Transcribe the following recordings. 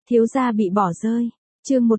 Thiếu gia bị bỏ rơi. Chương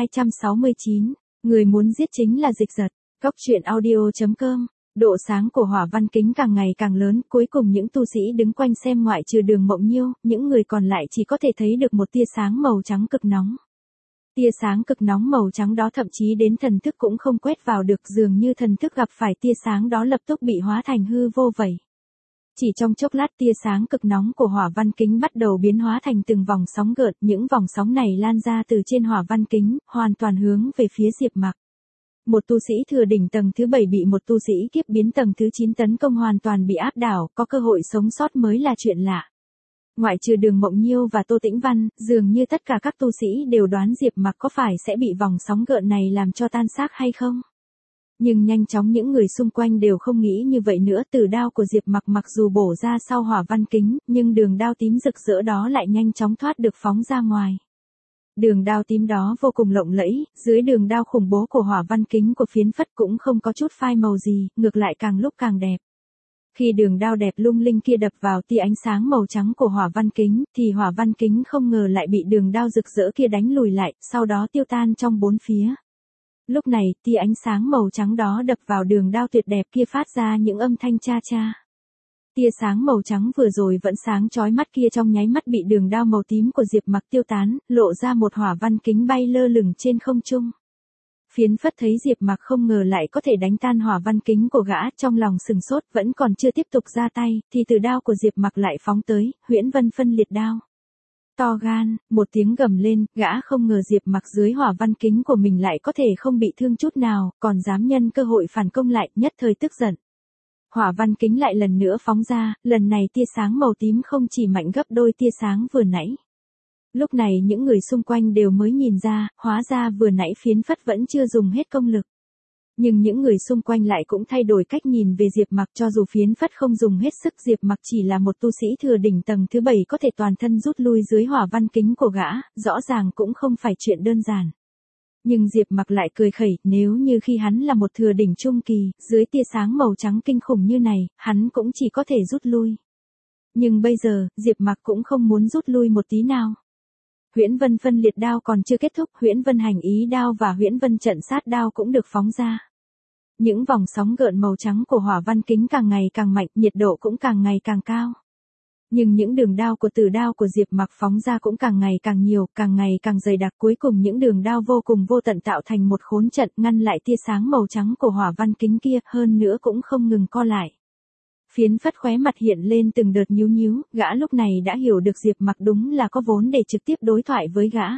1269. Người muốn giết chính là Dịch Giật. Góc truyện audio.com. Độ sáng của hỏa văn kính càng ngày càng lớn, cuối cùng những tu sĩ đứng quanh xem ngoại trừ Đường Mộng Nhiêu, những người còn lại chỉ có thể thấy được một tia sáng màu trắng cực nóng. Tia sáng cực nóng màu trắng đó thậm chí đến thần thức cũng không quét vào được, dường như thần thức gặp phải tia sáng đó lập tức bị hóa thành hư vô vậy. Chỉ trong chốc lát tia sáng cực nóng của hỏa văn kính bắt đầu biến hóa thành từng vòng sóng gợn, những vòng sóng này lan ra từ trên hỏa văn kính, hoàn toàn hướng về phía Diệp Mặc. Một tu sĩ thừa đỉnh tầng thứ 7 bị một tu sĩ kiếp biến tầng thứ 9 tấn công hoàn toàn bị áp đảo, có cơ hội sống sót mới là chuyện lạ. Ngoại trừ Đường Mộng Nhiêu và Tô Tĩnh Văn, dường như tất cả các tu sĩ đều đoán Diệp Mặc có phải sẽ bị vòng sóng gợn này làm cho tan xác hay không. Nhưng nhanh chóng những người xung quanh đều không nghĩ như vậy nữa, từ đao của Diệp Mặc mặc dù bổ ra sau hỏa văn kính, nhưng đường đao tím rực rỡ đó lại nhanh chóng thoát được phóng ra ngoài. Đường đao tím đó vô cùng lộng lẫy, dưới đường đao khủng bố của hỏa văn kính của Phiến Phất cũng không có chút phai màu gì, ngược lại càng lúc càng đẹp. Khi đường đao đẹp lung linh kia đập vào tia ánh sáng màu trắng của hỏa văn kính, thì hỏa văn kính không ngờ lại bị đường đao rực rỡ kia đánh lùi lại, sau đó tiêu tan trong bốn phía. Lúc này, tia ánh sáng màu trắng đó đập vào đường đao tuyệt đẹp kia phát ra những âm thanh cha cha. Tia sáng màu trắng vừa rồi vẫn sáng chói mắt kia trong nháy mắt bị đường đao màu tím của Diệp Mặc tiêu tán, lộ ra một hỏa văn kính bay lơ lửng trên không trung. Phiến Phất thấy Diệp Mặc không ngờ lại có thể đánh tan hỏa văn kính của gã, trong lòng sừng sốt, vẫn còn chưa tiếp tục ra tay, thì từ đao của Diệp Mặc lại phóng tới, Huyễn Vân phân liệt đao. To gan, một tiếng gầm lên, gã không ngờ Diệp Mặc dưới hỏa văn kính của mình lại có thể không bị thương chút nào, còn dám nhân cơ hội phản công lại, nhất thời tức giận. Hỏa văn kính lại lần nữa phóng ra, lần này tia sáng màu tím không chỉ mạnh gấp đôi tia sáng vừa nãy. Lúc này những người xung quanh đều mới nhìn ra, hóa ra vừa nãy Phiến Phất vẫn chưa dùng hết công lực. Nhưng những người xung quanh lại cũng thay đổi cách nhìn về Diệp Mặc, cho dù Phiến Phất không dùng hết sức, Diệp Mặc chỉ là một tu sĩ thừa đỉnh tầng thứ 7 có thể toàn thân rút lui dưới hỏa văn kính của gã, rõ ràng cũng không phải chuyện đơn giản. Nhưng Diệp Mặc lại cười khẩy, nếu như khi hắn là một thừa đỉnh trung kỳ, dưới tia sáng màu trắng kinh khủng như này, hắn cũng chỉ có thể rút lui. Nhưng bây giờ, Diệp Mặc cũng không muốn rút lui một tí nào. Huyễn Vân phân liệt đao còn chưa kết thúc, Huyễn Vân hành ý đao và Huyễn Vân trận sát đao cũng được phóng ra. Những vòng sóng gợn màu trắng của hỏa văn kính càng ngày càng mạnh, nhiệt độ cũng càng ngày càng cao. Nhưng những đường đao của tử đao của Diệp Mặc phóng ra cũng càng ngày càng nhiều, càng ngày càng dày đặc, cuối cùng những đường đao vô cùng vô tận tạo thành một khốn trận ngăn lại tia sáng màu trắng của hỏa văn kính kia, hơn nữa cũng không ngừng co lại. Phiến Phất khóe mặt hiện lên từng đợt nhíu nhíu, gã lúc này đã hiểu được Diệp Mặc đúng là có vốn để trực tiếp đối thoại với gã.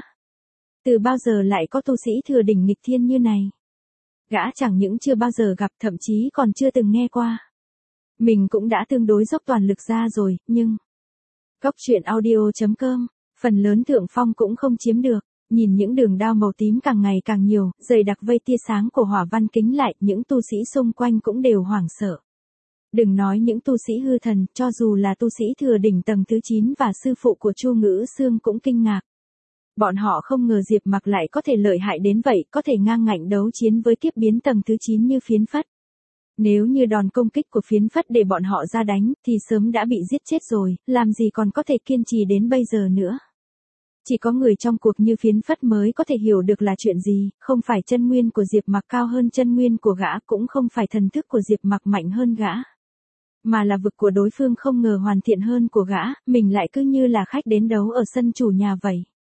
Từ bao giờ lại có tu sĩ thừa đỉnh nghịch thiên như này? Gã chẳng những chưa bao giờ gặp, thậm chí còn chưa từng nghe qua. Mình cũng đã tương đối dốc toàn lực ra rồi, nhưng... Góc truyện audio.com, phần lớn thượng phong cũng không chiếm được. Nhìn những đường đao màu tím càng ngày càng nhiều, dày đặc vây tia sáng của hỏa văn kính lại, những tu sĩ xung quanh cũng đều hoảng sợ. Đừng nói những tu sĩ hư thần, cho dù là tu sĩ thừa đỉnh tầng thứ 9 và sư phụ của Chu Ngữ Xương cũng kinh ngạc. Bọn họ không ngờ Diệp Mặc lại có thể lợi hại đến vậy, có thể ngang ngạnh đấu chiến với kiếp biến tầng thứ 9 như Phiến Phất. Nếu như đòn công kích của Phiến Phất để bọn họ ra đánh, thì sớm đã bị giết chết rồi, làm gì còn có thể kiên trì đến bây giờ nữa. Chỉ có người trong cuộc như Phiến Phất mới có thể hiểu được là chuyện gì, không phải chân nguyên của Diệp Mặc cao hơn chân nguyên của gã, cũng không phải thần thức của Diệp Mặc mạnh hơn gã. Mà là vực của đối phương không ngờ hoàn thiện hơn của gã, mình lại cứ như là khách đến đấu ở sân chủ nhà vậy.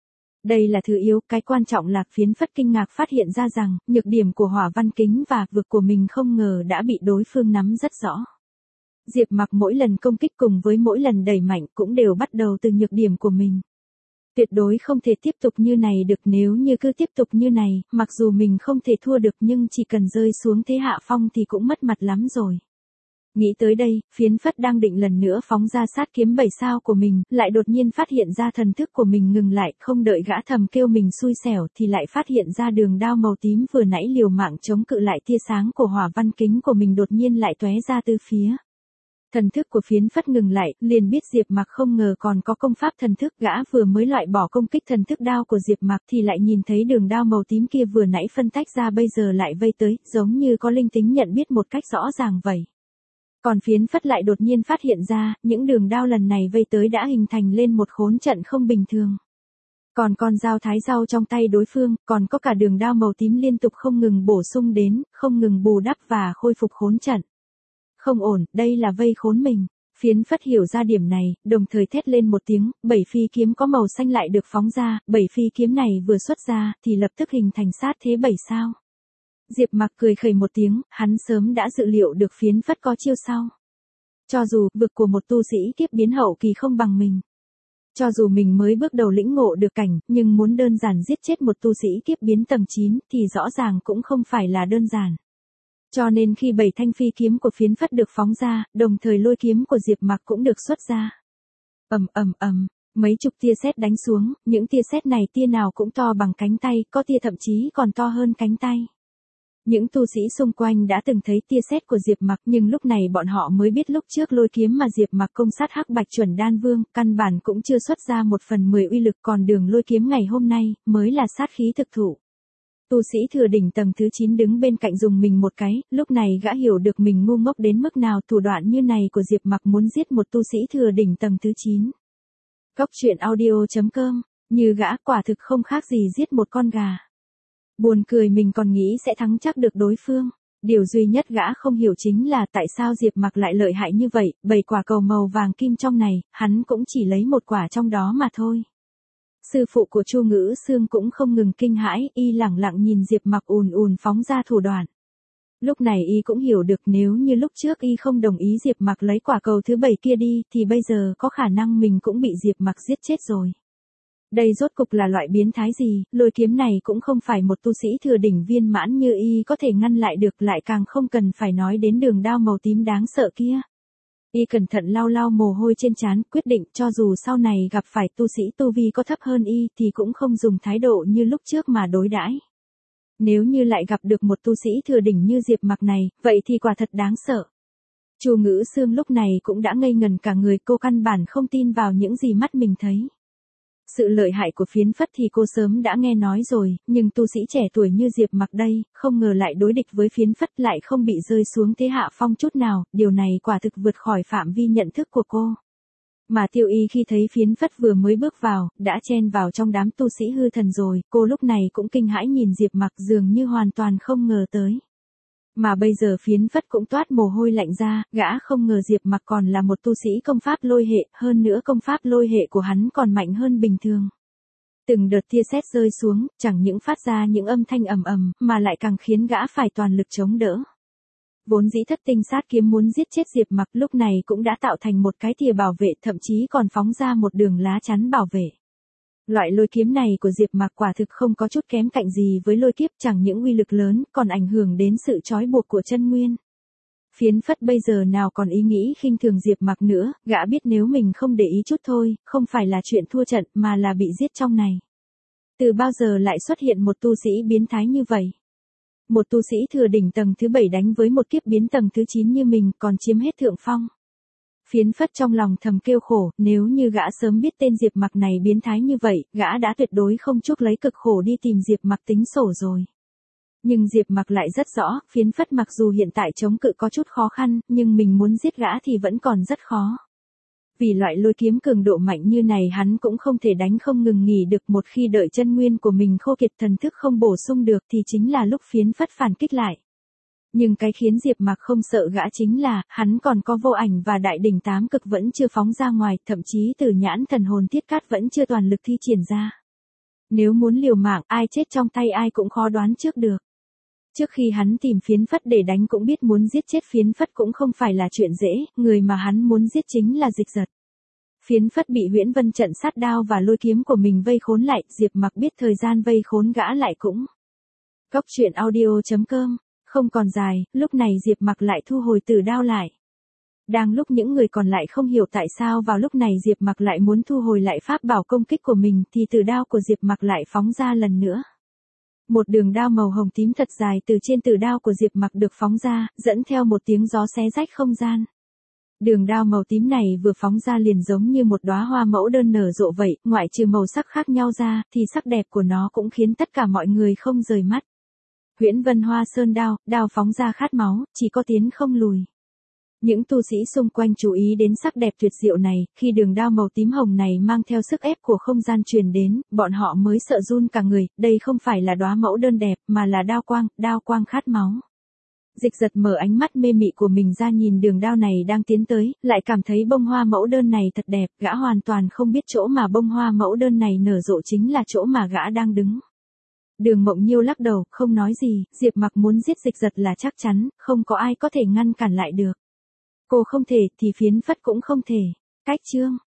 Đây là thứ yếu, cái quan trọng là Phiến Phất kinh ngạc phát hiện ra rằng, nhược điểm của hỏa văn kính và vực của mình không ngờ đã bị đối phương nắm rất rõ. Diệp Mặc mỗi lần công kích cùng với mỗi lần đẩy mạnh cũng đều bắt đầu từ nhược điểm của mình. Tuyệt đối không thể tiếp tục như này được, nếu như cứ tiếp tục như này, mặc dù mình không thể thua được nhưng chỉ cần rơi xuống thế hạ phong thì cũng mất mặt lắm rồi. Nghĩ tới đây, Phiến Phất đang định lần nữa phóng ra sát kiếm 7 sao của mình, lại đột nhiên phát hiện ra thần thức của mình ngừng lại, không đợi gã thầm kêu mình xui xẻo thì lại phát hiện ra đường đao màu tím vừa nãy liều mạng chống cự lại tia sáng của hỏa văn kính của mình đột nhiên lại tóe ra từ phía. Thần thức của Phiến Phất ngừng lại, liền biết Diệp Mặc không ngờ còn có công pháp thần thức, gã vừa mới loại bỏ công kích thần thức đao của Diệp Mặc thì lại nhìn thấy đường đao màu tím kia vừa nãy phân tách ra bây giờ lại vây tới, giống như có linh tính nhận biết một cách rõ ràng vậy. Còn Phiến Phất lại đột nhiên phát hiện ra, những đường đao lần này vây tới đã hình thành lên một khốn trận không bình thường. Còn con dao thái rau trong tay đối phương, còn có cả đường đao màu tím liên tục không ngừng bổ sung đến, không ngừng bù đắp và khôi phục khốn trận. Không ổn, đây là vây khốn mình. Phiến Phất hiểu ra điểm này, đồng thời thét lên một tiếng, 7 phi kiếm có màu xanh lại được phóng ra, 7 phi kiếm này vừa xuất ra, thì lập tức hình thành sát thế 7 sao. Diệp Mặc cười khẩy một tiếng, hắn sớm đã dự liệu được Phiến Phất có chiêu sau. Cho dù vực của một tu sĩ kiếp biến hậu kỳ không bằng mình. Cho dù mình mới bước đầu lĩnh ngộ được cảnh, nhưng muốn đơn giản giết chết một tu sĩ kiếp biến tầng 9 thì rõ ràng cũng không phải là đơn giản. Cho nên khi 7 thanh phi kiếm của Phiến Phất được phóng ra, đồng thời lôi kiếm của Diệp Mặc cũng được xuất ra. Mấy chục tia sét đánh xuống, những tia sét này tia nào cũng to bằng cánh tay, có tia thậm chí còn to hơn cánh tay. Những tu sĩ xung quanh đã từng thấy tia sét của Diệp Mặc, nhưng lúc này bọn họ mới biết lúc trước lôi kiếm mà Diệp Mặc công sát Hắc Bạch Chuẩn Đan Vương, căn bản cũng chưa xuất ra 1/10 uy lực, còn đường lôi kiếm ngày hôm nay mới là sát khí thực thụ. Tu sĩ thừa đỉnh tầng thứ 9 đứng bên cạnh dùng mình một cái, lúc này gã hiểu được mình ngu ngốc đến mức nào, thủ đoạn như này của Diệp Mặc muốn giết một tu sĩ thừa đỉnh tầng thứ 9. Cốc truyện audio.com, như gã quả thực không khác gì giết một con gà. Buồn cười mình còn nghĩ sẽ thắng chắc được đối phương. Điều duy nhất gã không hiểu chính là tại sao Diệp Mặc lại lợi hại như vậy, 7 quả cầu màu vàng kim trong này, hắn cũng chỉ lấy một quả trong đó mà thôi. Sư phụ của Chu Ngữ Xương cũng không ngừng kinh hãi, y lẳng lặng nhìn Diệp Mặc ùn phóng ra thủ đoạn. Lúc này y cũng hiểu được nếu như lúc trước y không đồng ý Diệp Mặc lấy quả cầu thứ 7 kia đi, thì bây giờ có khả năng mình cũng bị Diệp Mặc giết chết rồi. Đây rốt cục là loại biến thái gì, lôi kiếm này cũng không phải một tu sĩ thừa đỉnh viên mãn như y có thể ngăn lại được, lại càng không cần phải nói đến đường đao màu tím đáng sợ kia. Y cẩn thận lau mồ hôi trên trán, quyết định cho dù sau này gặp phải tu sĩ tu vi có thấp hơn y thì cũng không dùng thái độ như lúc trước mà đối đãi. Nếu như lại gặp được một tu sĩ thừa đỉnh như Diệp Mặc này, vậy thì quả thật đáng sợ. Chu Ngữ Xương lúc này cũng đã ngây ngần cả người, cô căn bản không tin vào những gì mắt mình thấy. Sự lợi hại của Phiến Phất thì cô sớm đã nghe nói rồi, nhưng tu sĩ trẻ tuổi như Diệp Mặc đây, không ngờ lại đối địch với Phiến Phất, lại không bị rơi xuống thế hạ phong chút nào, điều này quả thực vượt khỏi phạm vi nhận thức của cô. Mà Tiêu Y khi thấy Phiến Phất vừa mới bước vào, đã chen vào trong đám tu sĩ hư thần rồi, cô lúc này cũng kinh hãi nhìn Diệp Mặc, dường như hoàn toàn không ngờ tới. Mà bây giờ Phiến Phất cũng toát mồ hôi lạnh ra, gã không ngờ Diệp Mặc còn là một tu sĩ công pháp lôi hệ, hơn nữa công pháp lôi hệ của hắn còn mạnh hơn bình thường. Từng đợt tia sét rơi xuống, chẳng những phát ra những âm thanh ầm, mà lại càng khiến gã phải toàn lực chống đỡ. Vốn dĩ thất tinh sát kiếm muốn giết chết Diệp Mặc lúc này cũng đã tạo thành một cái thìa bảo vệ, thậm chí còn phóng ra một đường lá chắn bảo vệ. Loại lôi kiếm này của Diệp Mặc quả thực không có chút kém cạnh gì với lôi kiếp, chẳng những uy lực lớn, còn ảnh hưởng đến sự trói buộc của chân nguyên. Phiến Phất bây giờ nào còn ý nghĩ khinh thường Diệp Mặc nữa, gã biết nếu mình không để ý chút thôi, không phải là chuyện thua trận mà là bị giết trong này. Từ bao giờ lại xuất hiện một tu sĩ biến thái như vậy? Một tu sĩ thừa đỉnh tầng thứ 7 đánh với một kiếp biến tầng thứ 9 như mình còn chiếm hết thượng phong. Phiến Phất trong lòng thầm kêu khổ, nếu như gã sớm biết tên Diệp Mặc này biến thái như vậy, gã đã tuyệt đối không chuốc lấy cực khổ đi tìm Diệp Mặc tính sổ rồi. Nhưng Diệp Mặc lại rất rõ, Phiến Phất mặc dù hiện tại chống cự có chút khó khăn, nhưng mình muốn giết gã thì vẫn còn rất khó. Vì loại lôi kiếm cường độ mạnh như này hắn cũng không thể đánh không ngừng nghỉ được, một khi đợi chân nguyên của mình khô kiệt, thần thức không bổ sung được thì chính là lúc Phiến Phất phản kích lại. Nhưng cái khiến Diệp Mặc không sợ gã chính là, hắn còn có vô ảnh và đại đỉnh 8 cực vẫn chưa phóng ra ngoài, thậm chí Tử Nhãn Thần Hồn Thiết Cát vẫn chưa toàn lực thi triển ra. Nếu muốn liều mạng, ai chết trong tay ai cũng khó đoán trước được. Trước khi hắn tìm Phiến Phất để đánh cũng biết muốn giết chết Phiến Phất cũng không phải là chuyện dễ, người mà hắn muốn giết chính là Dịch Giật. Phiến Phất bị Huyễn Vân trận sát đao và lôi kiếm của mình vây khốn lại, Diệp Mặc biết thời gian vây khốn gã lại cũng. Cốc truyện audio.com, không còn dài, lúc này Diệp Mặc lại thu hồi tử đao lại. Đang lúc những người còn lại không hiểu tại sao vào lúc này Diệp Mặc lại muốn thu hồi lại pháp bảo công kích của mình thì tử đao của Diệp Mặc lại phóng ra lần nữa. Một đường đao màu hồng tím thật dài từ trên tử đao của Diệp Mặc được phóng ra, dẫn theo một tiếng gió xé rách không gian. Đường đao màu tím này vừa phóng ra liền giống như một đóa hoa mẫu đơn nở rộ vậy, ngoại trừ màu sắc khác nhau ra, thì sắc đẹp của nó cũng khiến tất cả mọi người không rời mắt. Huyễn Vân Hoa Sơn đao, đao phóng ra khát máu, chỉ có tiến không lùi. Những tu sĩ xung quanh chú ý đến sắc đẹp tuyệt diệu này, khi đường đao màu tím hồng này mang theo sức ép của không gian truyền đến, bọn họ mới sợ run cả người, đây không phải là đóa mẫu đơn đẹp, mà là đao quang khát máu. Dịch giật mở ánh mắt mê mị của mình ra nhìn đường đao này đang tiến tới, lại cảm thấy bông hoa mẫu đơn này thật đẹp, gã hoàn toàn không biết chỗ mà bông hoa mẫu đơn này nở rộ chính là chỗ mà gã đang đứng. Đường Mộng Nhiêu lắc đầu, không nói gì, Diệp Mặc muốn giết dịch giật là chắc chắn, không có ai có thể ngăn cản lại được. Cô không thể, thì Phiến Phất cũng không thể. Cách chương